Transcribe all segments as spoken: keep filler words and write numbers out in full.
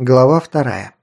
Глава вторая.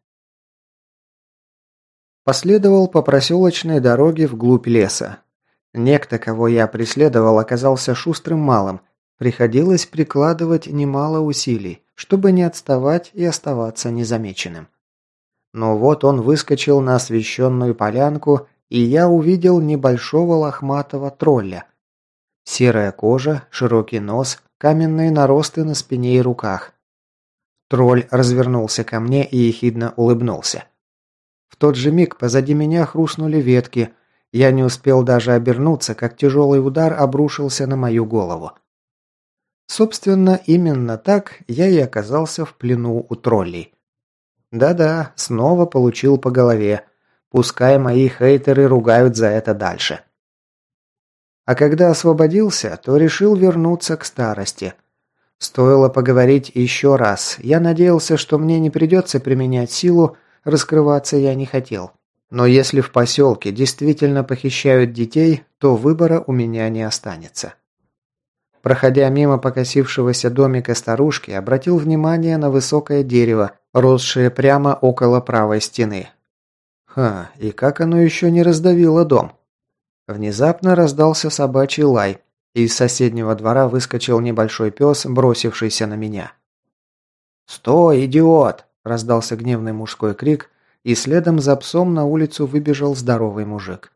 Последовал по проселочной дороге вглубь леса. Некто, кого я преследовал, оказался шустрым малым. Приходилось прикладывать немало усилий, чтобы не отставать и оставаться незамеченным. Но вот он выскочил на освещенную полянку, и я увидел небольшого лохматого тролля. Серая кожа, широкий нос, каменные наросты на спине и руках. Тролль развернулся ко мне и ехидно улыбнулся. В тот же миг позади меня хрустнули ветки. Я не успел даже обернуться, как тяжелый удар обрушился на мою голову. Собственно, именно так я и оказался в плену у троллей. Да-да, снова получил по голове. Пускай мои хейтеры ругают за это дальше. А когда освободился, то решил вернуться к старости. Стоило поговорить еще раз. Я надеялся, что мне не придется применять силу, раскрываться я не хотел. Но если в поселке действительно похищают детей, то выбора у меня не останется. Проходя мимо покосившегося домика старушки, обратил внимание на высокое дерево, росшее прямо около правой стены. Ха, и как оно еще не раздавило дом? Внезапно раздался собачий лай. Из соседнего двора выскочил небольшой пес, бросившийся на меня. «Стой, идиот!» – раздался гневный мужской крик, и следом за псом на улицу выбежал здоровый мужик.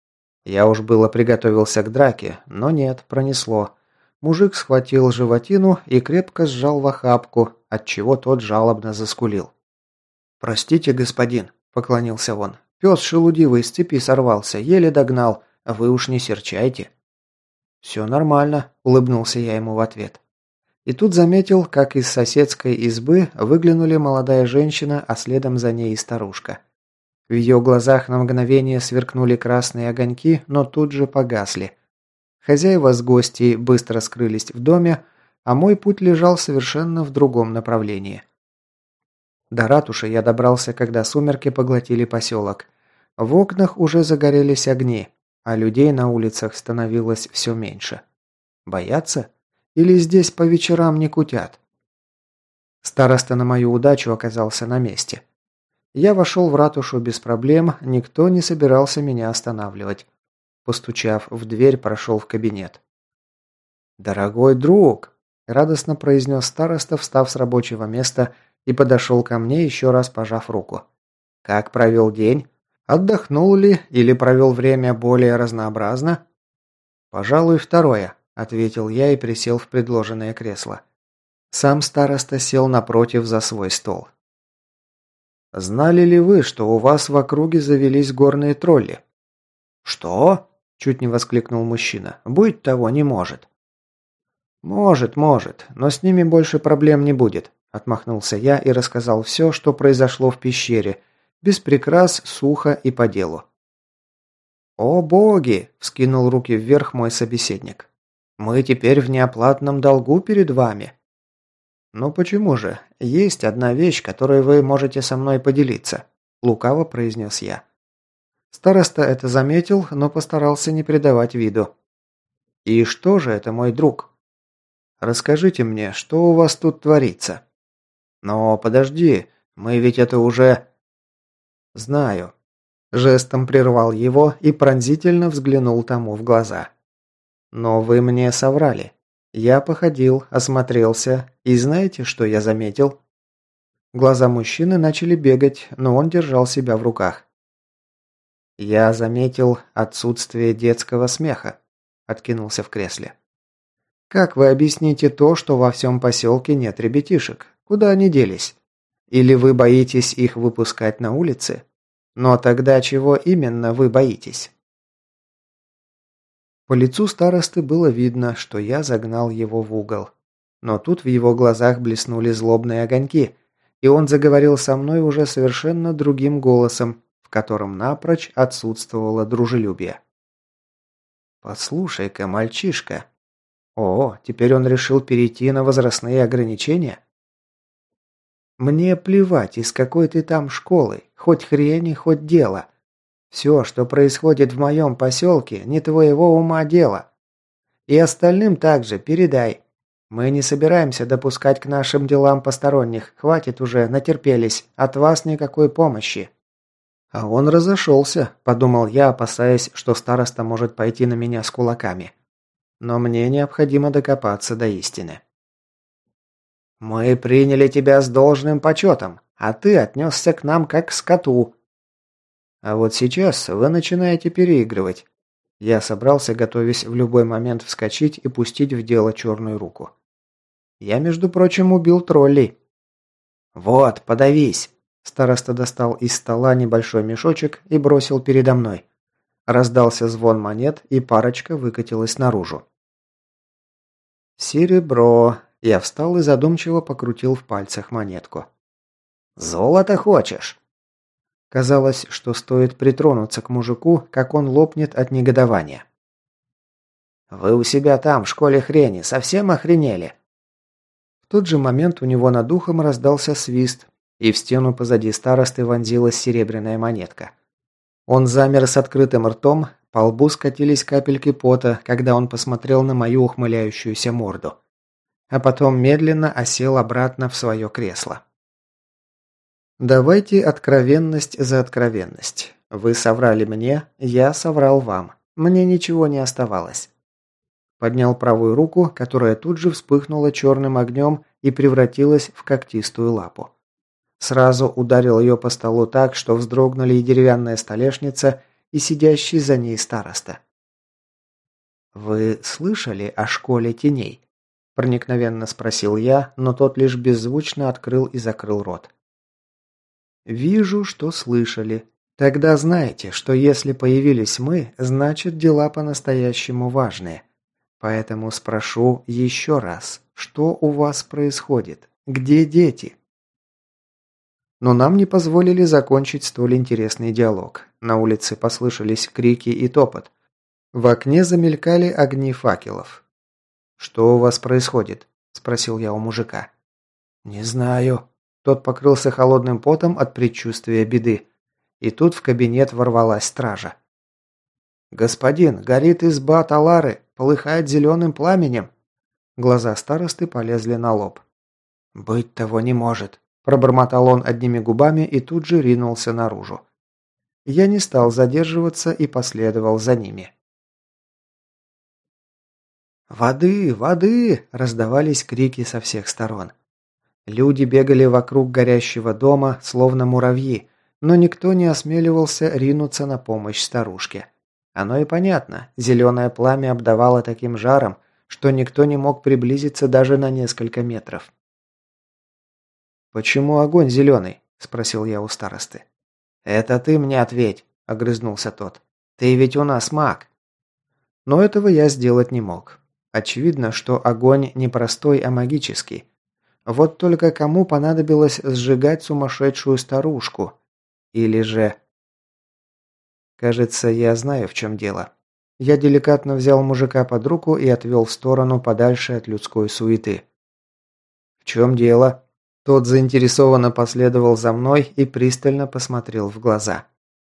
Я уж было приготовился к драке, но нет, пронесло. Мужик схватил животину и крепко сжал в охапку, отчего тот жалобно заскулил. «Простите, господин», – поклонился он. «Пес шелудивый с цепи сорвался, еле догнал, а вы уж не серчайте». «Все нормально», – улыбнулся я ему в ответ. И тут заметил, как из соседской избы выглянули молодая женщина, а следом за ней и старушка. В ее глазах на мгновение сверкнули красные огоньки, но тут же погасли. Хозяева с гостьей быстро скрылись в доме, а мой путь лежал совершенно в другом направлении. До ратуши я добрался, когда сумерки поглотили поселок. В окнах уже загорелись огни, а людей на улицах становилось все меньше. Боятся? Или здесь по вечерам не кутят? Староста на мою удачу оказался на месте. Я вошел в ратушу без проблем, никто не собирался меня останавливать. Постучав в дверь, прошел в кабинет. «Дорогой друг!» – радостно произнес староста, встав с рабочего места и подошел ко мне, еще раз пожав руку. «Как провел день? Отдохнул ли или провел время более разнообразно?» «Пожалуй, второе», – ответил я и присел в предложенное кресло. Сам староста сел напротив за свой стол. «Знали ли вы, что у вас в округе завелись горные тролли?» «Что?» – чуть не воскликнул мужчина. «Быть того не может». «Может, может, но с ними больше проблем не будет», – отмахнулся я и рассказал все, что произошло в пещере, без прикрас, сухо и по делу. «О боги!» – вскинул руки вверх мой собеседник. «Мы теперь в неоплатном долгу перед вами». «Ну почему же? Есть одна вещь, которой вы можете со мной поделиться», – лукаво произнес я. Староста это заметил, но постарался не придавать виду. «И что же это, мой друг?» «Расскажите мне, что у вас тут творится?» «Но подожди, мы ведь это уже...» «Знаю». Жестом прервал его и пронзительно взглянул тому в глаза. «Но вы мне соврали. Я походил, осмотрелся, и знаете, что я заметил?» Глаза мужчины начали бегать, но он держал себя в руках. «Я заметил отсутствие детского смеха», – откинулся в кресле. «Как вы объясните то, что во всем поселке нет ребятишек? Куда они делись? Или вы боитесь их выпускать на улице? Но тогда чего именно вы боитесь?» По лицу старосты было видно, что я загнал его в угол. Но тут в его глазах блеснули злобные огоньки, и он заговорил со мной уже совершенно другим голосом, в котором напрочь отсутствовало дружелюбие. «Послушай-ка, мальчишка. О, теперь он решил перейти на возрастные ограничения? Мне плевать, из какой ты там школы, хоть хрени, хоть дело. Все, что происходит в моем поселке, не твоего ума дело. И остальным также передай. Мы не собираемся допускать к нашим делам посторонних. Хватит уже, натерпелись. От вас никакой помощи». А он разошелся, подумал я, опасаясь, что староста может пойти на меня с кулаками. Но мне необходимо докопаться до истины. «Мы приняли тебя с должным почетом, а ты отнесся к нам как к скоту». А вот сейчас вы начинаете переигрывать. Я собрался, готовясь в любой момент вскочить и пустить в дело черную руку. Я, между прочим, убил троллей. «Вот, подавись!» Староста достал из стола небольшой мешочек и бросил передо мной. Раздался звон монет, и парочка выкатилась наружу. «Серебро!» Я встал и задумчиво покрутил в пальцах монетку. «Золото хочешь?» Казалось, что стоит притронуться к мужику, как он лопнет от негодования. «Вы у себя там, в школе хрени, совсем охренели?» В тот же момент у него над ухом раздался свист, и в стену позади старосты вонзилась серебряная монетка. Он замер с открытым ртом, по лбу скатились капельки пота, когда он посмотрел на мою ухмыляющуюся морду. А потом медленно осел обратно в свое кресло. «Давайте откровенность за откровенность. Вы соврали мне, я соврал вам. Мне ничего не оставалось». Поднял правую руку, которая тут же вспыхнула черным огнем и превратилась в когтистую лапу. Сразу ударил ее по столу так, что вздрогнули и деревянная столешница, и сидящий за ней староста. «Вы слышали о школе теней?» – проникновенно спросил я, но тот лишь беззвучно открыл и закрыл рот. «Вижу, что слышали. Тогда знаете, что если появились мы, значит дела по-настоящему важные. Поэтому спрошу еще раз, что у вас происходит? Где дети?» Но нам не позволили закончить столь интересный диалог. На улице послышались крики и топот. В окне замелькали огни факелов. «Что у вас происходит?» – спросил я у мужика. «Не знаю». Тот покрылся холодным потом от предчувствия беды. И тут в кабинет ворвалась стража. «Господин, горит изба Талары, полыхает зеленым пламенем». Глаза старосты полезли на лоб. «Быть того не может», – пробормотал он одними губами и тут же ринулся наружу. Я не стал задерживаться и последовал за ними. «Воды! Воды!» – раздавались крики со всех сторон. Люди бегали вокруг горящего дома, словно муравьи, но никто не осмеливался ринуться на помощь старушке. Оно и понятно, зеленое пламя обдавало таким жаром, что никто не мог приблизиться даже на несколько метров. «Почему огонь зеленый?» – спросил я у старосты. «Это ты мне ответь», – огрызнулся тот. «Ты ведь у нас маг». Но этого я сделать не мог. Очевидно, что огонь не простой, а магический. Вот только кому понадобилось сжигать сумасшедшую старушку? Или же... Кажется, я знаю, в чем дело. Я деликатно взял мужика под руку и отвел в сторону подальше от людской суеты. «В чем дело?» Тот заинтересованно последовал за мной и пристально посмотрел в глаза.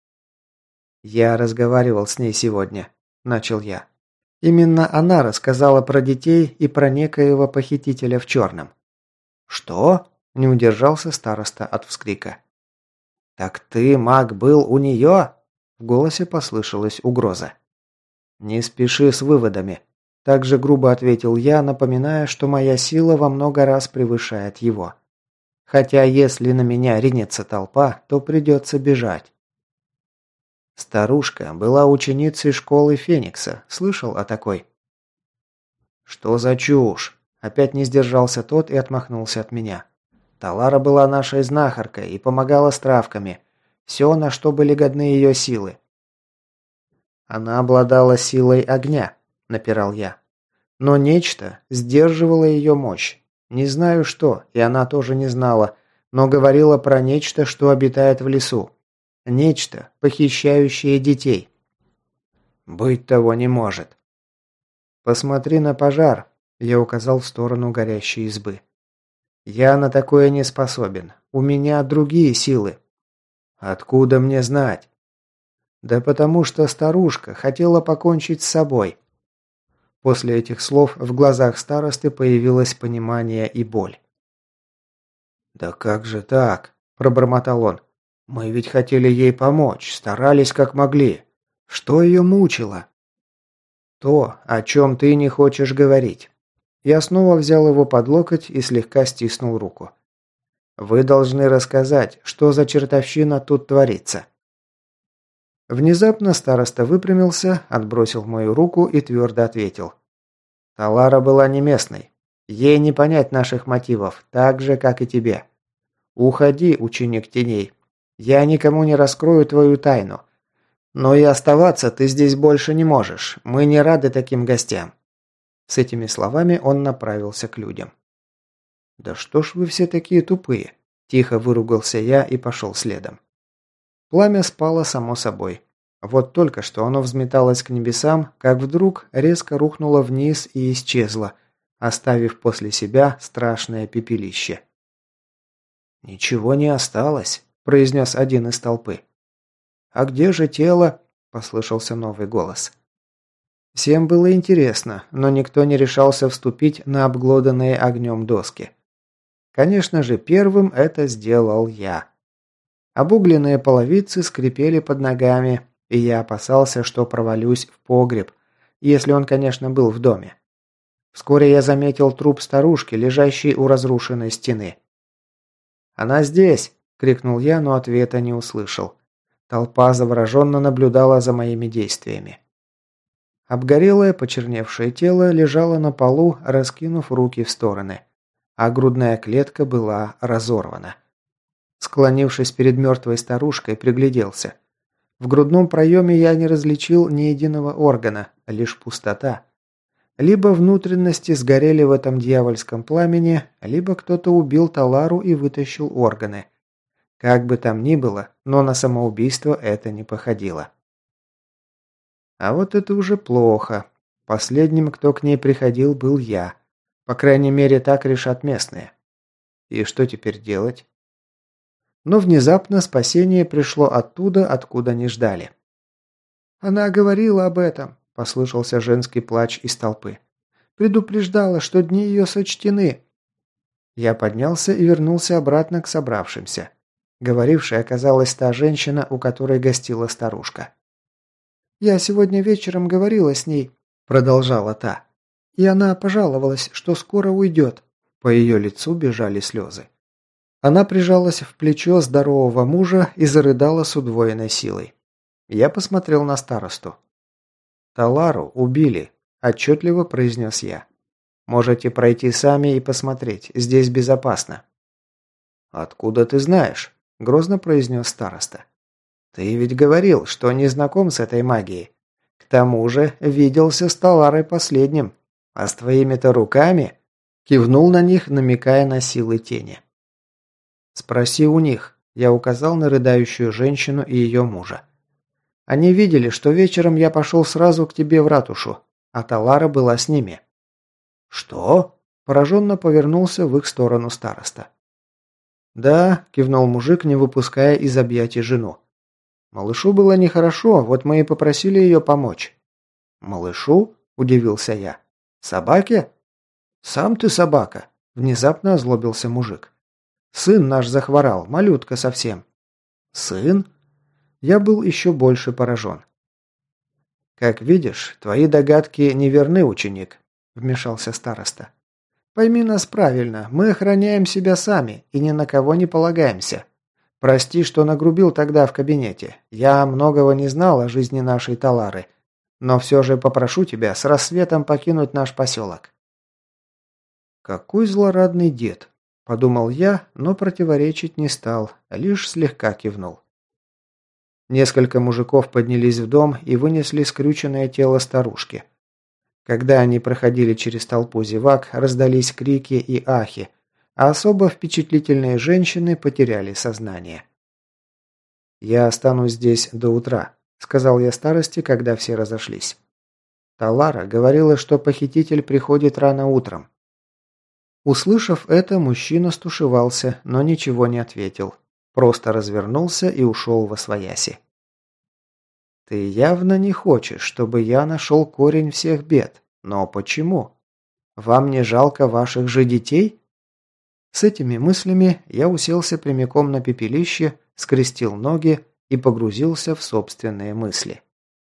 «Я разговаривал с ней сегодня», – начал я. «Именно она рассказала про детей и про некоего похитителя в черном». «Что?» – не удержался староста от вскрика. «Так ты, маг, был у нее?» – в голосе послышалась угроза. «Не спеши с выводами», – также грубо ответил я, напоминая, что моя сила во много раз превышает его. Хотя если на меня ринется толпа, то придется бежать. Старушка была ученицей школы Феникса. Слышал о такой? «Что за чушь?» Опять не сдержался тот и отмахнулся от меня. «Талара была нашей знахаркой и помогала с травками. Все, на что были годны ее силы». «Она обладала силой огня», – напирал я. «Но нечто сдерживало ее мощь. Не знаю что, и она тоже не знала, но говорила про нечто, что обитает в лесу. Нечто, похищающее детей». «Быть того не может». «Посмотри на пожар», – я указал в сторону горящей избы. «Я на такое не способен. У меня другие силы». «Откуда мне знать?» «Да потому что старушка хотела покончить с собой». После этих слов в глазах старосты появилось понимание и боль. «Да как же так?» – пробормотал он. «Мы ведь хотели ей помочь, старались как могли. Что ее мучило?» «То, о чем ты не хочешь говорить». Я снова взял его под локоть и слегка стиснул руку. «Вы должны рассказать, что за чертовщина тут творится». Внезапно староста выпрямился, отбросил мою руку и твердо ответил. «Талара была не местной. Ей не понять наших мотивов, так же, как и тебе. Уходи, ученик теней. Я никому не раскрою твою тайну. Но и оставаться ты здесь больше не можешь. Мы не рады таким гостям». С этими словами он направился к людям. «Да что ж вы все такие тупые?» Тихо выругался я и пошел следом. Пламя спало само собой. Вот только что оно взметалось к небесам, как вдруг резко рухнуло вниз и исчезло, оставив после себя страшное пепелище. «Ничего не осталось», – произнес один из толпы. «А где же тело?» – послышался новый голос. Всем было интересно, но никто не решался вступить на обглоданные огнем доски. Конечно же, первым это сделал я. Обугленные половицы скрипели под ногами, и я опасался, что провалюсь в погреб, если он, конечно, был в доме. Вскоре я заметил труп старушки, лежащей у разрушенной стены. «Она здесь!» – крикнул я, но ответа не услышал. Толпа завороженно наблюдала за моими действиями. Обгорелое, почерневшее тело лежало на полу, раскинув руки в стороны, а грудная клетка была разорвана. Склонившись перед мертвой старушкой, пригляделся. В грудном проеме я не различил ни единого органа, лишь пустота. Либо внутренности сгорели в этом дьявольском пламени, либо кто-то убил Талару и вытащил органы. Как бы там ни было, но на самоубийство это не походило. А вот это уже плохо. Последним, кто к ней приходил, был я. По крайней мере, так решат местные. И что теперь делать? Но внезапно спасение пришло оттуда, откуда не ждали. «Она говорила об этом», – послышался женский плач из толпы. «Предупреждала, что дни ее сочтены». Я поднялся и вернулся обратно к собравшимся. Говорившей оказалась та женщина, у которой гостила старушка. «Я сегодня вечером говорила с ней», – продолжала та. «И она пожаловалась, что скоро уйдет». По ее лицу бежали слезы. Она прижалась в плечо здорового мужа и зарыдала с удвоенной силой. Я посмотрел на старосту. «Талару убили», – отчетливо произнес я. «Можете пройти сами и посмотреть, здесь безопасно». «Откуда ты знаешь?» – грозно произнес староста. «Ты ведь говорил, что не знаком с этой магией. К тому же виделся с Таларой последним. А с твоими-то руками...» – кивнул на них, намекая на силы тени. «Спроси у них», – я указал на рыдающую женщину и ее мужа. «Они видели, что вечером я пошел сразу к тебе в ратушу, а Талара была с ними». «Что?» – пораженно повернулся в их сторону староста. «Да», – кивнул мужик, не выпуская из объятий жену. «Малышу было нехорошо, вот мы и попросили ее помочь». «Малышу?» – удивился я. «Собаке?» «Сам ты собака», – внезапно озлобился мужик. «Сын наш захворал, малютка совсем». «Сын?» Я был еще больше поражен. «Как видишь, твои догадки неверны, ученик», – вмешался староста. «Пойми нас правильно, мы охраняем себя сами и ни на кого не полагаемся. Прости, что нагрубил тогда в кабинете. Я многого не знал о жизни нашей Талары, но все же попрошу тебя с рассветом покинуть наш поселок». «Какой злорадный дед», – подумал я, но противоречить не стал, лишь слегка кивнул. Несколько мужиков поднялись в дом и вынесли скрюченное тело старушки. Когда они проходили через толпу зевак, раздались крики и ахи, а особо впечатлительные женщины потеряли сознание. «Я останусь здесь до утра», – сказал я старости, когда все разошлись. Талара говорила, что похититель приходит рано утром. Услышав это, мужчина стушевался, но ничего не ответил. Просто развернулся и ушел восвояси. «Ты явно не хочешь, чтобы я нашел корень всех бед», Но почему? Вам не жалко ваших же детей? С этими мыслями я уселся прямиком на пепелище, скрестил ноги и погрузился в собственные мысли.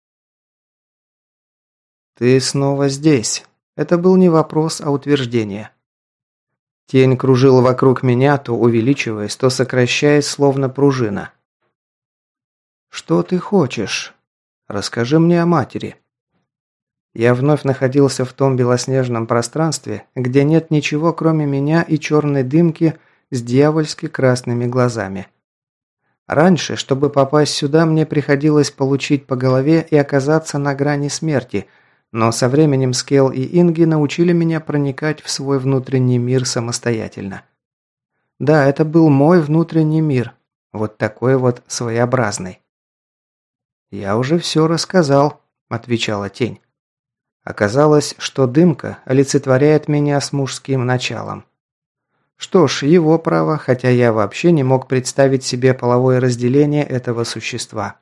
«Ты снова здесь». Это был не вопрос, а утверждение. Тень кружила вокруг меня, то увеличиваясь, то сокращаясь, словно пружина. «Что ты хочешь? Расскажи мне о матери». Я вновь находился в том белоснежном пространстве, где нет ничего, кроме меня и черной дымки с дьявольски красными глазами. Раньше, чтобы попасть сюда, мне приходилось получить по голове и оказаться на грани смерти, но со временем Скелл и Инги научили меня проникать в свой внутренний мир самостоятельно. Да, это был мой внутренний мир, вот такой вот своеобразный. «Я уже все рассказал», – отвечала тень. Оказалось, что дымка олицетворяет меня с мужским началом. Что ж, его право, хотя я вообще не мог представить себе половое разделение этого существа.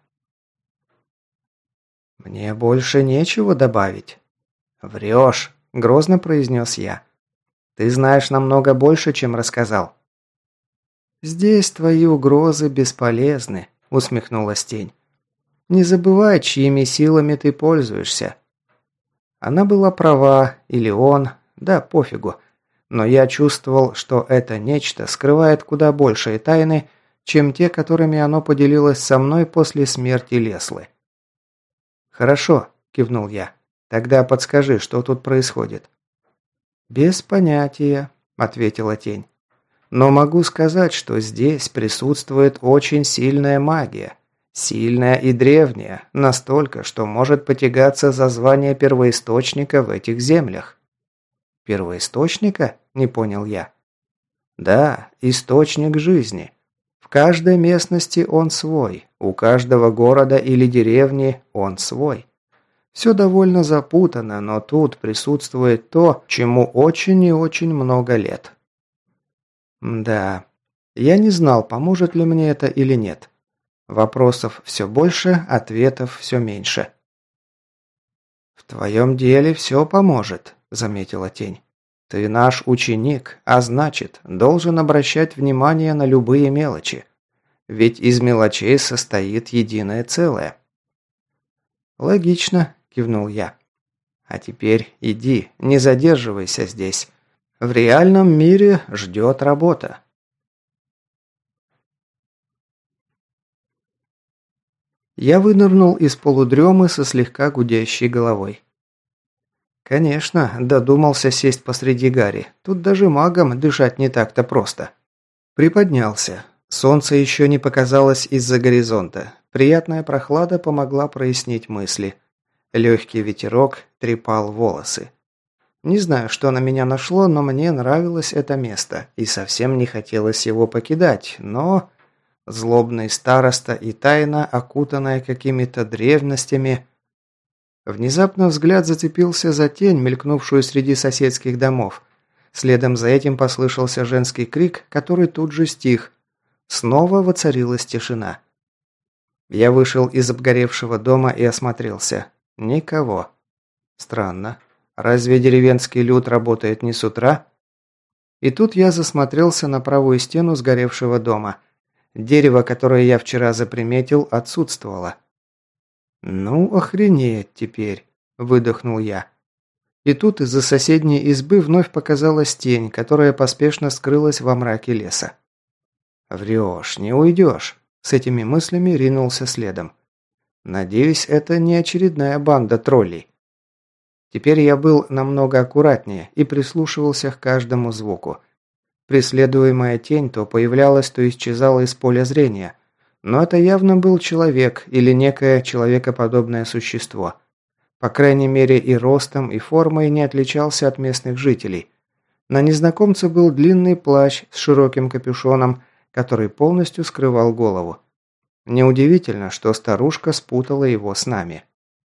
«Мне больше нечего добавить». «Врешь», – грозно произнес я. «Ты знаешь намного больше, чем рассказал». «Здесь твои угрозы бесполезны», – усмехнулась тень. «Не забывай, чьими силами ты пользуешься». Она была права, или он, да пофигу. Но я чувствовал, что это нечто скрывает куда большие тайны, чем те, которыми оно поделилось со мной после смерти Леслы. «Хорошо», – кивнул я. «Тогда подскажи, что тут происходит». «Без понятия», – ответила тень. «Но могу сказать, что здесь присутствует очень сильная магия. Сильная и древняя, настолько, что может потягаться за звание первоисточника в этих землях». «Первоисточника?» – не понял я. «Да, источник жизни. В каждой местности он свой, у каждого города или деревни он свой. Все довольно запутано, но тут присутствует то, чему очень и очень много лет». Да, я не знал, поможет ли мне это или нет. Вопросов все больше, ответов все меньше. «В твоем деле все поможет», – заметила тень. «Ты наш ученик, а значит, должен обращать внимание на любые мелочи. Ведь из мелочей состоит единое целое». «Логично», – кивнул я. «А теперь иди, не задерживайся здесь. В реальном мире ждет работа». Я вынырнул из полудремы со слегка гудящей головой. Конечно, додумался сесть посреди гари. Тут даже магам дышать не так-то просто. Приподнялся. Солнце еще не показалось из-за горизонта. Приятная прохлада помогла прояснить мысли. Легкий ветерок трепал волосы. Не знаю, что на меня нашло, но мне нравилось это место, и совсем не хотелось его покидать, но... Злобный староста и тайна, окутанная какими-то древностями. Внезапно взгляд зацепился за тень, мелькнувшую среди соседских домов. Следом за этим послышался женский крик, который тут же стих. Снова воцарилась тишина. Я вышел из обгоревшего дома и осмотрелся. Никого. Странно. Разве деревенский люд работает не с утра? И тут я засмотрелся на правую стену сгоревшего дома. Дерево, которое я вчера заприметил, отсутствовало. «Ну, охренеть теперь», – выдохнул я. И тут из-за соседней избы вновь показалась тень, которая поспешно скрылась во мраке леса. «Врешь, не уйдешь», – с этими мыслями ринулся следом. «Надеюсь, это не очередная банда троллей». Теперь я был намного аккуратнее и прислушивался к каждому звуку. Преследуемая тень то появлялась, то исчезала из поля зрения. Но это явно был человек или некое человекоподобное существо. По крайней мере и ростом, и формой не отличался от местных жителей. На незнакомце был длинный плащ с широким капюшоном, который полностью скрывал голову. Неудивительно, что старушка спутала его с нами.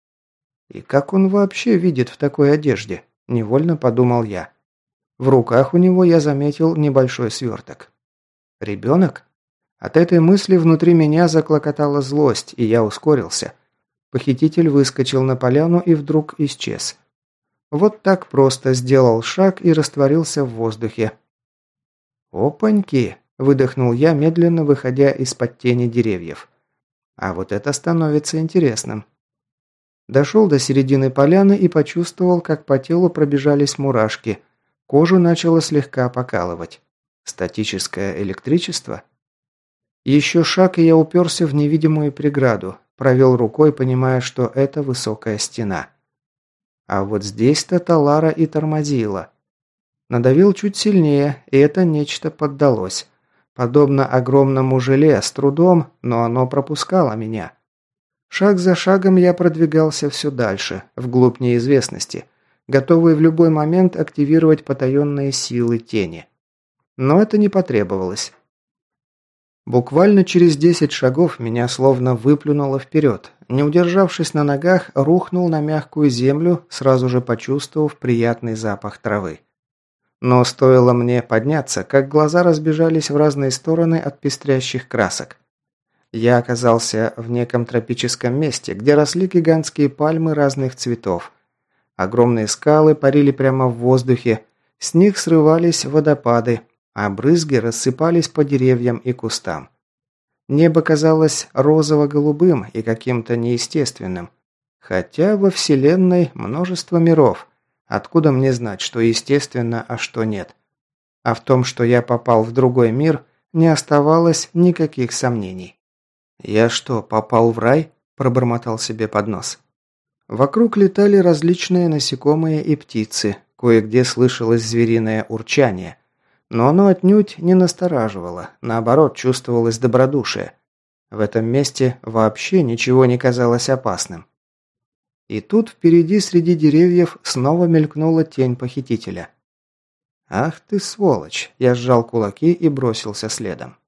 «И как он вообще видит в такой одежде?» – невольно подумал я. В руках у него я заметил небольшой сверток. «Ребенок?» От этой мысли внутри меня заклокотала злость, и я ускорился. Похититель выскочил на поляну и вдруг исчез. Вот так просто сделал шаг и растворился в воздухе. «Опаньки!» – выдохнул я, медленно выходя из-под тени деревьев. «А вот это становится интересным». Дошел до середины поляны и почувствовал, как по телу пробежались мурашки. Кожу начало слегка покалывать. Статическое электричество? Еще шаг, и я уперся в невидимую преграду. Провел рукой, понимая, что это высокая стена. А вот здесь-то Талара и тормозила. Надавил чуть сильнее, и это нечто поддалось. Подобно огромному желе, с трудом, но оно пропускало меня. Шаг за шагом я продвигался все дальше, вглубь неизвестности, готовый в любой момент активировать потаенные силы тени. Но это не потребовалось. Буквально через десять шагов меня словно выплюнуло вперед. Не удержавшись на ногах, рухнул на мягкую землю, сразу же почувствовав приятный запах травы. Но стоило мне подняться, как глаза разбежались в разные стороны от пестрящих красок. Я оказался в неком тропическом месте, где росли гигантские пальмы разных цветов. Огромные скалы парили прямо в воздухе, с них срывались водопады, а брызги рассыпались по деревьям и кустам. Небо казалось розово-голубым и каким-то неестественным. Хотя во Вселенной множество миров. Откуда мне знать, что естественно, а что нет? А в том, что я попал в другой мир, не оставалось никаких сомнений. «Я что, попал в рай?» – пробормотал себе под нос. Вокруг летали различные насекомые и птицы, кое-где слышалось звериное урчание. Но оно отнюдь не настораживало, наоборот, чувствовалось добродушие. В этом месте вообще ничего не казалось опасным. И тут впереди среди деревьев снова мелькнула тень похитителя. «Ах ты сволочь!» – я сжал кулаки и бросился следом.